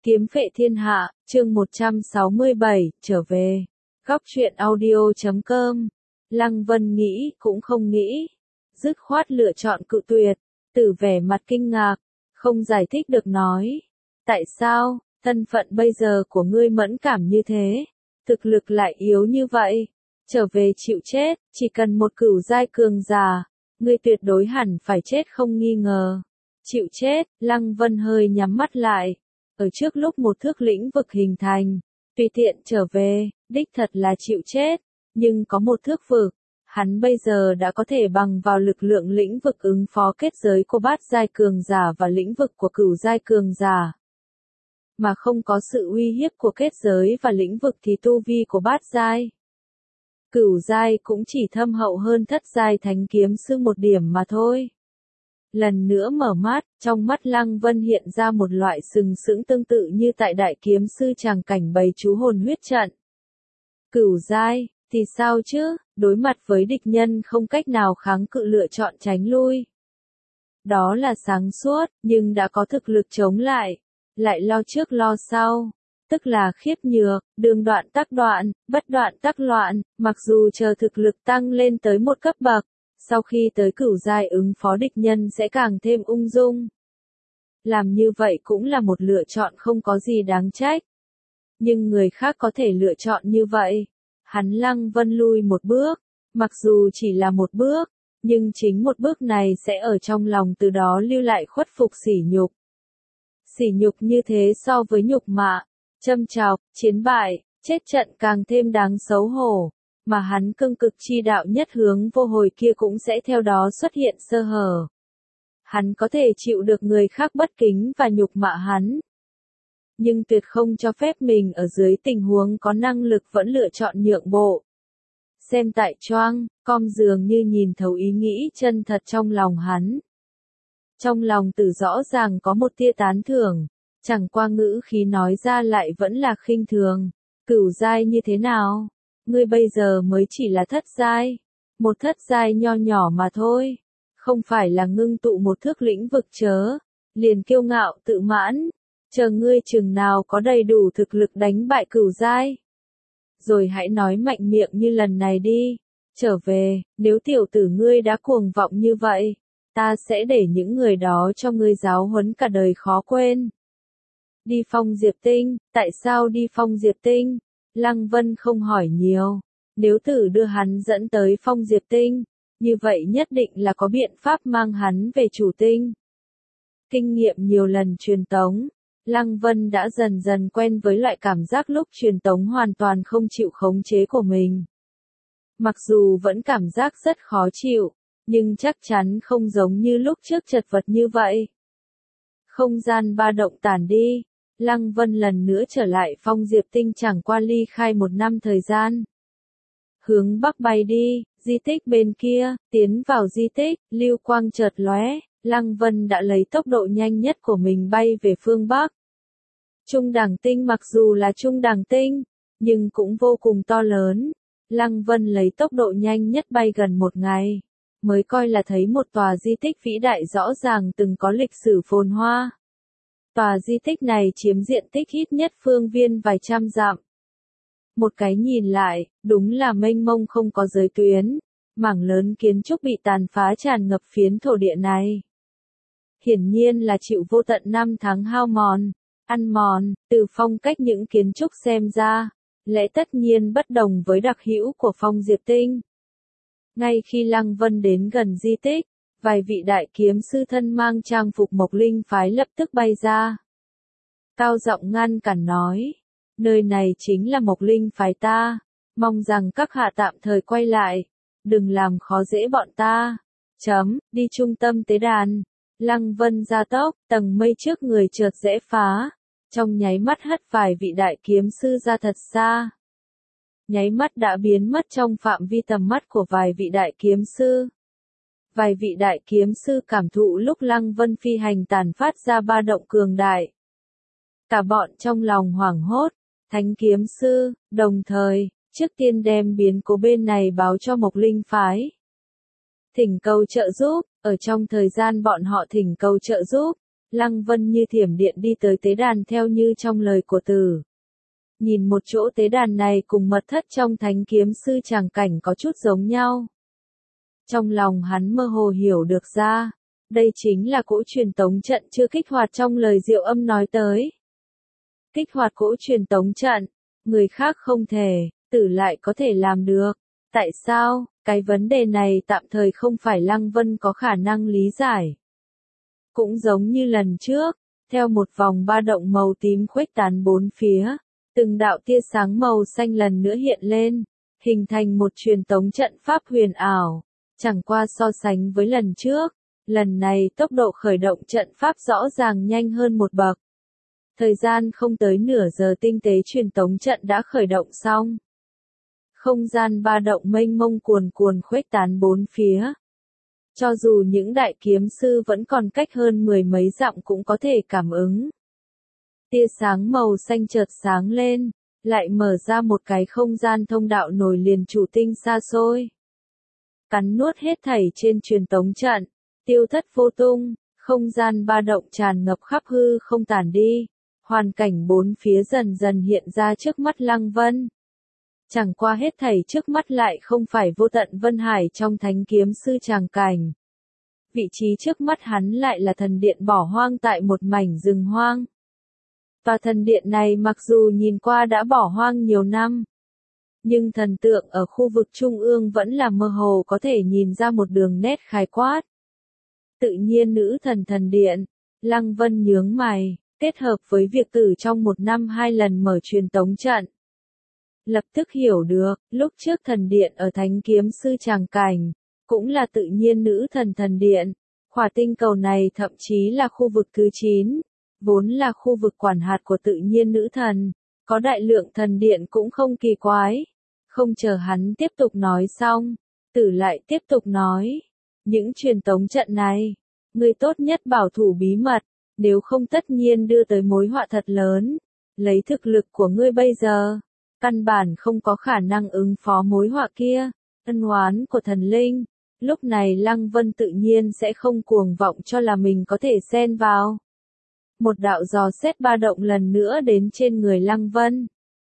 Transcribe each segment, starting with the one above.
Kiếm phệ thiên hạ, chương 167, trở về. Góc truyện audio.com. Lăng Vân nghĩ, cũng không nghĩ. Dứt khoát lựa chọn cự tuyệt. Tử vẻ mặt kinh ngạc, không giải thích được nói. Tại sao, thân phận bây giờ của ngươi mẫn cảm như thế? Thực lực lại yếu như vậy. Trở về chịu chết, chỉ cần một cửu giai cường giả. Ngươi tuyệt đối hẳn phải chết không nghi ngờ. Chịu chết, Lăng Vân hơi nhắm mắt lại. Ở trước lúc một thước lĩnh vực hình thành, tùy tiện trở về, đích thật là chịu chết, nhưng có một thước vực, hắn bây giờ đã có thể bằng vào lực lượng lĩnh vực ứng phó kết giới của bát giai cường giả và lĩnh vực của cửu giai cường giả. Mà không có sự uy hiếp của kết giới và lĩnh vực thì tu vi của bát giai, cửu giai cũng chỉ thâm hậu hơn thất giai thánh kiếm sư một điểm mà thôi. Lần nữa mở mắt, trong mắt Lăng Vân hiện ra một loại sừng sững tương tự như tại đại kiếm sư tràng cảnh bày chú hồn huyết trận. Cửu giai, thì sao chứ, đối mặt với địch nhân không cách nào kháng cự lựa chọn tránh lui. Đó là sáng suốt, nhưng đã có thực lực chống lại lo trước lo sau, tức là khiếp nhược, đường đoạn tắc đoạn, bất đoạn tắc loạn, mặc dù chờ thực lực tăng lên tới một cấp bậc. Sau khi tới cửu giai ứng phó địch nhân sẽ càng thêm ung dung. Làm như vậy cũng là một lựa chọn không có gì đáng trách. Nhưng người khác có thể lựa chọn như vậy. Hắn Lăng Vân lui một bước, mặc dù chỉ là một bước, nhưng chính một bước này sẽ ở trong lòng từ đó lưu lại khuất phục sỉ nhục. Sỉ nhục như thế so với nhục mạ, châm chọc, chiến bại, chết trận càng thêm đáng xấu hổ. Mà hắn cương cực chi đạo nhất hướng vô hồi kia cũng sẽ theo đó xuất hiện sơ hở. Hắn có thể chịu được người khác bất kính và nhục mạ hắn. Nhưng tuyệt không cho phép mình ở dưới tình huống có năng lực vẫn lựa chọn nhượng bộ. Xem tại choang, com dường như nhìn thấu ý nghĩ chân thật trong lòng hắn. Trong lòng Tử rõ ràng có một tia tán thưởng, chẳng qua ngữ khí nói ra lại vẫn là khinh thường. Cửu giai như thế nào? Ngươi bây giờ mới chỉ là thất giai, một thất giai nho nhỏ mà thôi, không phải là ngưng tụ một thước lĩnh vực chớ, liền kiêu ngạo tự mãn, chờ ngươi chừng nào có đầy đủ thực lực đánh bại cửu giai. Rồi hãy nói mạnh miệng như lần này đi, trở về, nếu tiểu tử ngươi đã cuồng vọng như vậy, ta sẽ để những người đó cho ngươi giáo huấn cả đời khó quên. Đi Phong Diệp Tinh, tại sao đi Phong Diệp Tinh? Lăng Vân không hỏi nhiều, nếu Tử đưa hắn dẫn tới Phong Diệp Tinh, như vậy nhất định là có biện pháp mang hắn về chủ tinh. Kinh nghiệm nhiều lần truyền tống, Lăng Vân đã dần dần quen với loại cảm giác lúc truyền tống hoàn toàn không chịu khống chế của mình. Mặc dù vẫn cảm giác rất khó chịu, nhưng chắc chắn không giống như lúc trước chật vật như vậy. Không gian ba động tản đi. Lăng Vân lần nữa trở lại Phong Diệp Tinh chẳng qua ly khai 1 năm thời gian. Hướng bắc bay đi, di tích bên kia, tiến vào di tích, lưu quang chợt lóe, Lăng Vân đã lấy tốc độ nhanh nhất của mình bay về phương bắc. Trung đẳng tinh mặc dù là trung đẳng tinh, nhưng cũng vô cùng to lớn. Lăng Vân lấy tốc độ nhanh nhất bay gần 1 ngày, mới coi là thấy một tòa di tích vĩ đại rõ ràng từng có lịch sử phồn hoa. Tòa di tích này chiếm diện tích ít nhất phương viên vài trăm dặm. Một cái nhìn lại, đúng là mênh mông không có giới tuyến, mảng lớn kiến trúc bị tàn phá tràn ngập phiến thổ địa này. Hiển nhiên là chịu vô tận năm tháng hao mòn, ăn mòn, từ phong cách những kiến trúc xem ra, lẽ tất nhiên bất đồng với đặc hữu của Phong Diệp Tinh. Ngay khi Lăng Vân đến gần di tích, vài vị đại kiếm sư thân mang trang phục Mộc Linh phái lập tức bay ra. Cao giọng ngăn cản nói, nơi này chính là Mộc Linh phái ta, mong rằng các hạ tạm thời quay lại, đừng làm khó dễ bọn ta. Đi trung tâm tế đàn. Lăng Vân gia tốc, tầng mây trước người chợt rẽ phá, trong nháy mắt hất vài vị đại kiếm sư ra thật xa. Nháy mắt đã biến mất trong phạm vi tầm mắt của vài vị đại kiếm sư. Vài vị đại kiếm sư cảm thụ lúc Lăng Vân phi hành tàn phát ra ba động cường đại. Cả bọn trong lòng hoảng hốt, thánh kiếm sư, đồng thời, trước tiên đem biến cố bên này báo cho Mộc Linh phái. Thỉnh cầu trợ giúp, ở trong thời gian bọn họ thỉnh cầu trợ giúp, Lăng Vân như thiểm điện đi tới tế đàn theo như trong lời của Tử. Nhìn một chỗ tế đàn này cùng mật thất trong Thánh Kiếm Sư tràng cảnh có chút giống nhau. Trong lòng hắn mơ hồ hiểu được ra, đây chính là cỗ truyền tống trận chưa kích hoạt trong lời Diệu Âm nói tới. Kích hoạt cỗ truyền tống trận, người khác không thể, Tử lại có thể làm được. Tại sao? Cái vấn đề này tạm thời không phải Lăng Vân có khả năng lý giải. Cũng giống như lần trước, theo một vòng ba động màu tím khuếch tán bốn phía, từng đạo tia sáng màu xanh lần nữa hiện lên, hình thành một truyền tống trận pháp huyền ảo. Chẳng qua so sánh với lần trước, lần này tốc độ khởi động trận pháp rõ ràng nhanh hơn một bậc. Thời gian không tới nửa giờ tinh tế truyền tống trận đã khởi động xong. Không gian ba động mênh mông cuồn cuồn khuếch tán bốn phía. Cho dù những đại kiếm sư vẫn còn cách hơn mười mấy dặm cũng có thể cảm ứng. Tia sáng màu xanh chợt sáng lên, lại mở ra một cái không gian thông đạo nối liền chủ tinh xa xôi. Cắn nuốt hết thảy trên truyền tống trận, tiêu thất vô tung, không gian ba động tràn ngập khắp hư không tản đi, hoàn cảnh bốn phía dần dần hiện ra trước mắt Lăng Vân. Chẳng qua hết thảy trước mắt lại không phải vô tận Vân Hải trong Thánh Kiếm Sư tràng cảnh. Vị trí trước mắt hắn lại là thần điện bỏ hoang tại một mảnh rừng hoang. Tòa thần điện này mặc dù nhìn qua đã bỏ hoang nhiều năm, nhưng thần tượng ở khu vực trung ương vẫn là mơ hồ có thể nhìn ra một đường nét khái quát. Tự nhiên nữ thần thần điện, Lăng Vân nhướng mày, kết hợp với việc Tử trong một năm hai lần mở truyền tống trận. Lập tức hiểu được, lúc trước thần điện ở Thánh Kiếm Sư tràng cảnh, cũng là tự nhiên nữ thần thần điện. Khỏa tinh cầu này thậm chí là khu vực thứ 9, vốn là khu vực quản hạt của tự nhiên nữ thần, có đại lượng thần điện cũng không kỳ quái. Không chờ hắn tiếp tục nói xong, Tử lại tiếp tục nói, những truyền tống trận này, ngươi tốt nhất bảo thủ bí mật, nếu không tất nhiên đưa tới mối họa thật lớn. Lấy thực lực của ngươi bây giờ, căn bản không có khả năng ứng phó mối họa kia. Ân oán của thần linh, lúc này Lăng Vân tự nhiên sẽ không cuồng vọng cho là mình có thể xen vào. Một đạo dò xét ba động lần nữa đến trên người Lăng Vân.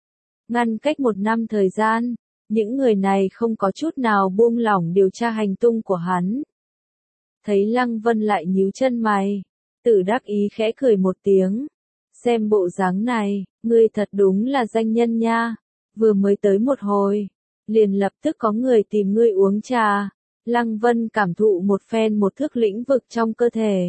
Ngăn cách một năm thời gian, những người này không có chút nào buông lỏng điều tra hành tung của hắn. Thấy Lăng Vân lại nhíu chân mày, Tử đắc ý khẽ cười một tiếng. Xem bộ dáng này, ngươi thật đúng là danh nhân nha. Vừa mới tới một hồi, liền lập tức có người tìm ngươi uống trà. Lăng Vân cảm thụ một phen một thước lĩnh vực trong cơ thể.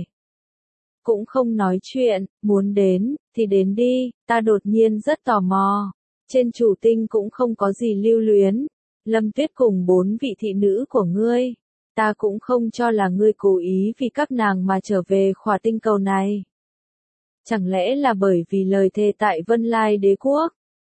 Cũng không nói chuyện, muốn đến, thì đến đi, ta đột nhiên rất tò mò. Trên chủ tinh cũng không có gì lưu luyến. Lâm Tuyết cùng 4 vị thị nữ của ngươi. Ta cũng không cho là ngươi cố ý vì các nàng mà trở về khỏa tinh cầu này. Chẳng lẽ là bởi vì lời thề tại Vân Lai Đế Quốc?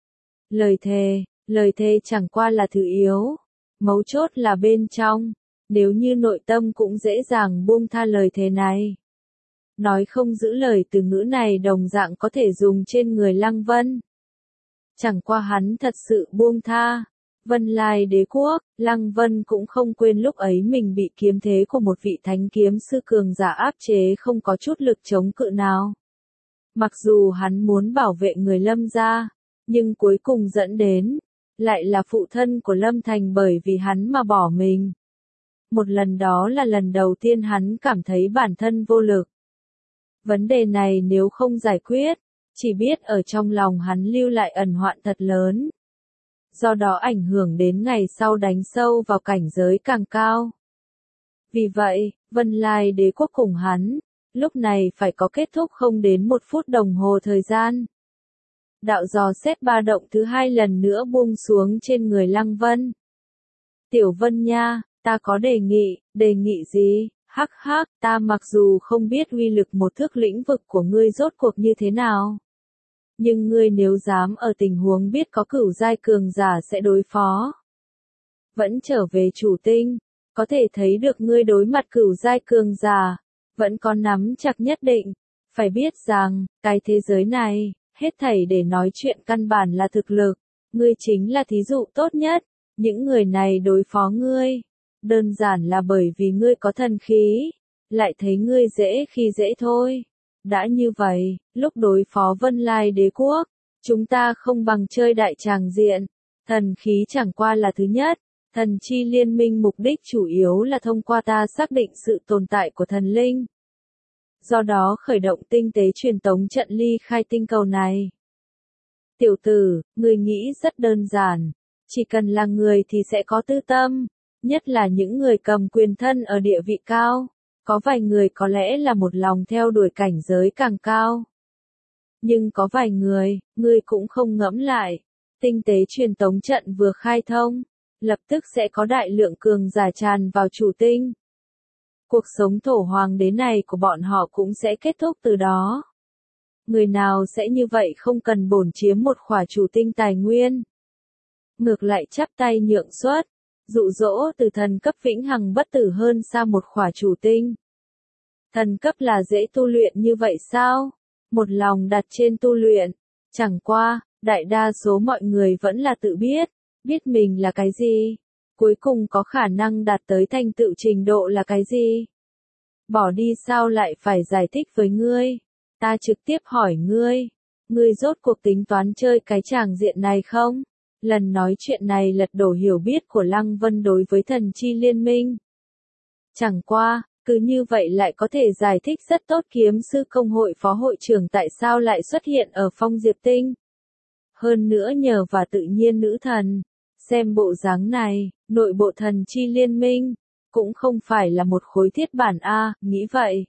Lời thề chẳng qua là thứ yếu. Mấu chốt là bên trong. Nếu như nội tâm cũng dễ dàng buông tha lời thề này. Nói không giữ lời từ ngữ này đồng dạng có thể dùng trên người Lăng Vân. Chẳng qua hắn thật sự buông tha. Vân Lai Đế Quốc, Lăng Vân cũng không quên lúc ấy mình bị kiếm thế của một vị thánh kiếm sư cường giả áp chế không có chút lực chống cự nào. Mặc dù hắn muốn bảo vệ người Lâm gia, nhưng cuối cùng dẫn đến, lại là phụ thân của Lâm Thành bởi vì hắn mà bỏ mình. Một lần đó là lần đầu tiên hắn cảm thấy bản thân vô lực. Vấn đề này nếu không giải quyết, chỉ biết ở trong lòng hắn lưu lại ẩn hoạn thật lớn. Do đó ảnh hưởng đến ngày sau đánh sâu vào cảnh giới càng cao. Vì vậy, Vân Lai Đế Quốc cùng hắn, lúc này phải có kết thúc không đến 1 phút đồng hồ thời gian. Đạo dò xét ba động thứ 2 lần nữa buông xuống trên người Lăng Vân. Tiểu Vân nha, ta có đề nghị gì? Hắc hắc, ta mặc dù không biết uy lực một thước lĩnh vực của ngươi rốt cuộc như thế nào. Nhưng ngươi nếu dám ở tình huống biết có cửu giai cường giả sẽ đối phó. Vẫn trở về chủ tinh, có thể thấy được ngươi đối mặt cửu giai cường giả, vẫn có nắm chặt nhất định. Phải biết rằng, cái thế giới này, hết thảy để nói chuyện căn bản là thực lực. Ngươi chính là thí dụ tốt nhất. Những người này đối phó ngươi, đơn giản là bởi vì ngươi có thần khí, lại thấy ngươi dễ khi dễ thôi. đã như vậy, lúc đối phó Vân Lai đế quốc, chúng ta không bằng chơi đại tràng diện. Thần khí chẳng qua là thứ nhất, thần chi liên minh mục đích chủ yếu là thông qua ta xác định sự tồn tại của thần linh. Do đó khởi động tinh tế truyền tống trận ly khai tinh cầu này. Tiểu tử, người nghĩ rất đơn giản, chỉ cần là người thì sẽ có tư tâm, nhất là những người cầm quyền thân ở địa vị cao. Có vài người có lẽ là một lòng theo đuổi cảnh giới càng cao. Nhưng có vài người cũng không ngẫm lại. Tinh tế truyền tống trận vừa khai thông, lập tức sẽ có đại lượng cường giả tràn vào chủ tinh. Cuộc sống thổ hoàng đế này của bọn họ cũng sẽ kết thúc từ đó. Người nào sẽ như vậy không cần bổn chiếm một khỏa chủ tinh tài nguyên. Ngược lại chắp tay nhượng xuất, dụ dỗ từ thần cấp vĩnh hằng bất tử hơn xa một khỏa chủ tinh. Thần cấp là dễ tu luyện như vậy sao? Một lòng đặt trên tu luyện. Chẳng qua, đại đa số mọi người vẫn là tự biết mình là cái gì. Cuối cùng có khả năng đạt tới thành tựu trình độ là cái gì. Bỏ đi sao lại phải giải thích với ngươi? Ta trực tiếp hỏi ngươi rốt cuộc tính toán chơi cái tràng diện này không? Lần nói chuyện này lật đổ hiểu biết của Lăng Vân đối với thần chi liên minh. Chẳng qua, cứ như vậy lại có thể giải thích rất tốt kiếm sư công hội phó hội trưởng tại sao lại xuất hiện ở phong diệp tinh. Hơn nữa nhờ và tự nhiên nữ thần, xem bộ dáng này, nội bộ thần chi liên minh, cũng không phải là một khối thiết bản A, nghĩ vậy.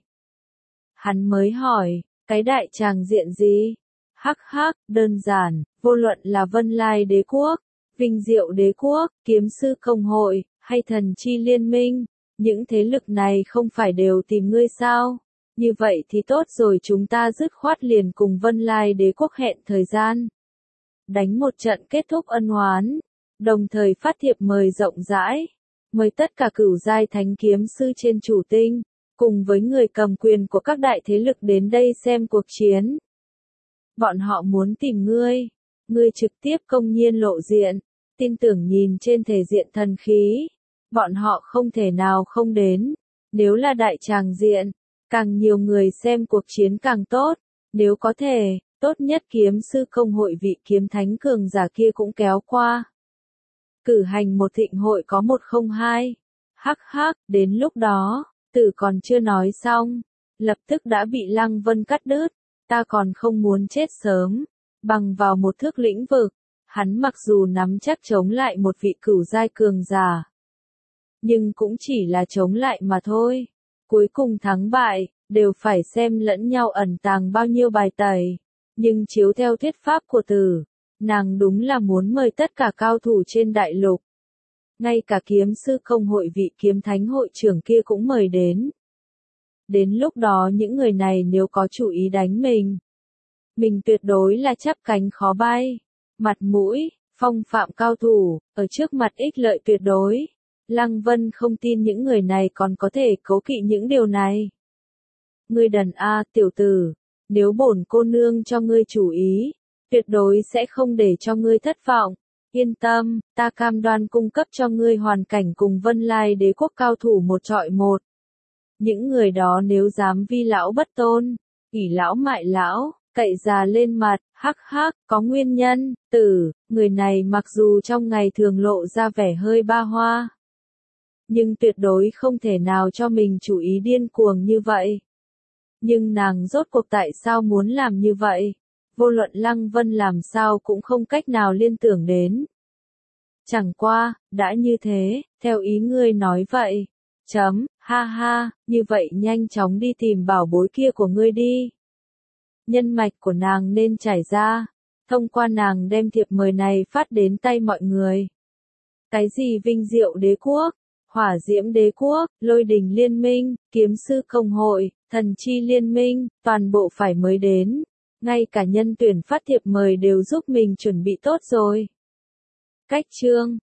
Hắn mới hỏi, cái đại tràng diện gì? Hắc hắc, đơn giản, vô luận là Vân Lai đế quốc, Vinh Diệu đế quốc, kiếm sư công hội, hay thần chi liên minh, những thế lực này không phải đều tìm ngươi sao? Như vậy thì tốt rồi, chúng ta dứt khoát liền cùng Vân Lai đế quốc hẹn thời gian. Đánh một trận kết thúc ân oán, đồng thời phát thiệp mời rộng rãi, mời tất cả cửu giai thánh kiếm sư trên chủ tinh, cùng với người cầm quyền của các đại thế lực đến đây xem cuộc chiến. Bọn họ muốn tìm ngươi trực tiếp công nhiên lộ diện, tin tưởng nhìn trên thể diện thần khí, bọn họ không thể nào không đến. Nếu là đại tràng diện, càng nhiều người xem cuộc chiến càng tốt, nếu có thể, tốt nhất kiếm sư công hội vị kiếm thánh cường giả kia cũng kéo qua. Cử hành một thịnh hội có 102. Hắc hắc, đến lúc đó, tử còn chưa nói xong, lập tức đã bị Lăng Vân cắt đứt. Ta còn không muốn chết sớm, bằng vào một thước lĩnh vực, hắn mặc dù nắm chắc chống lại một vị cửu giai cường giả, nhưng cũng chỉ là chống lại mà thôi. Cuối cùng thắng bại, đều phải xem lẫn nhau ẩn tàng bao nhiêu bài tẩy. Nhưng chiếu theo thuyết pháp của tử, nàng đúng là muốn mời tất cả cao thủ trên đại lục. Ngay cả kiếm sư công hội vị kiếm thánh hội trưởng kia cũng mời đến. Đến lúc đó những người này nếu có chủ ý đánh mình tuyệt đối là chắp cánh khó bay. Mặt mũi, phong phạm cao thủ, ở trước mặt ích lợi tuyệt đối. Lăng Vân không tin những người này còn có thể cố kỵ những điều này. Ngươi đần a, tiểu tử, nếu bổn cô nương cho ngươi chủ ý, tuyệt đối sẽ không để cho ngươi thất vọng. Yên tâm, ta cam đoan cung cấp cho ngươi hoàn cảnh cùng Vân Lai đế quốc cao thủ một trọi một. Những người đó nếu dám vi lão bất tôn, ỷ lão mại lão, cậy già lên mặt, hắc hắc, có nguyên nhân, tử, người này mặc dù trong ngày thường lộ ra vẻ hơi ba hoa, nhưng tuyệt đối không thể nào cho mình chủ ý điên cuồng như vậy. Nhưng nàng rốt cuộc tại sao muốn làm như vậy? Vô luận Lăng Vân làm sao cũng không cách nào liên tưởng đến. Chẳng qua, đã như thế, theo ý ngươi nói vậy. Ha ha, như vậy nhanh chóng đi tìm bảo bối kia của ngươi đi. Nhân mạch của nàng nên trải ra, thông qua nàng đem thiệp mời này phát đến tay mọi người. Cái gì Vinh Diệu đế quốc, Hỏa Diễm đế quốc, Lôi Đình liên minh, Kiếm sư công hội, Thần chi liên minh, toàn bộ phải mới đến. Ngay cả nhân tuyển phát thiệp mời đều giúp mình chuẩn bị tốt rồi. Cách chương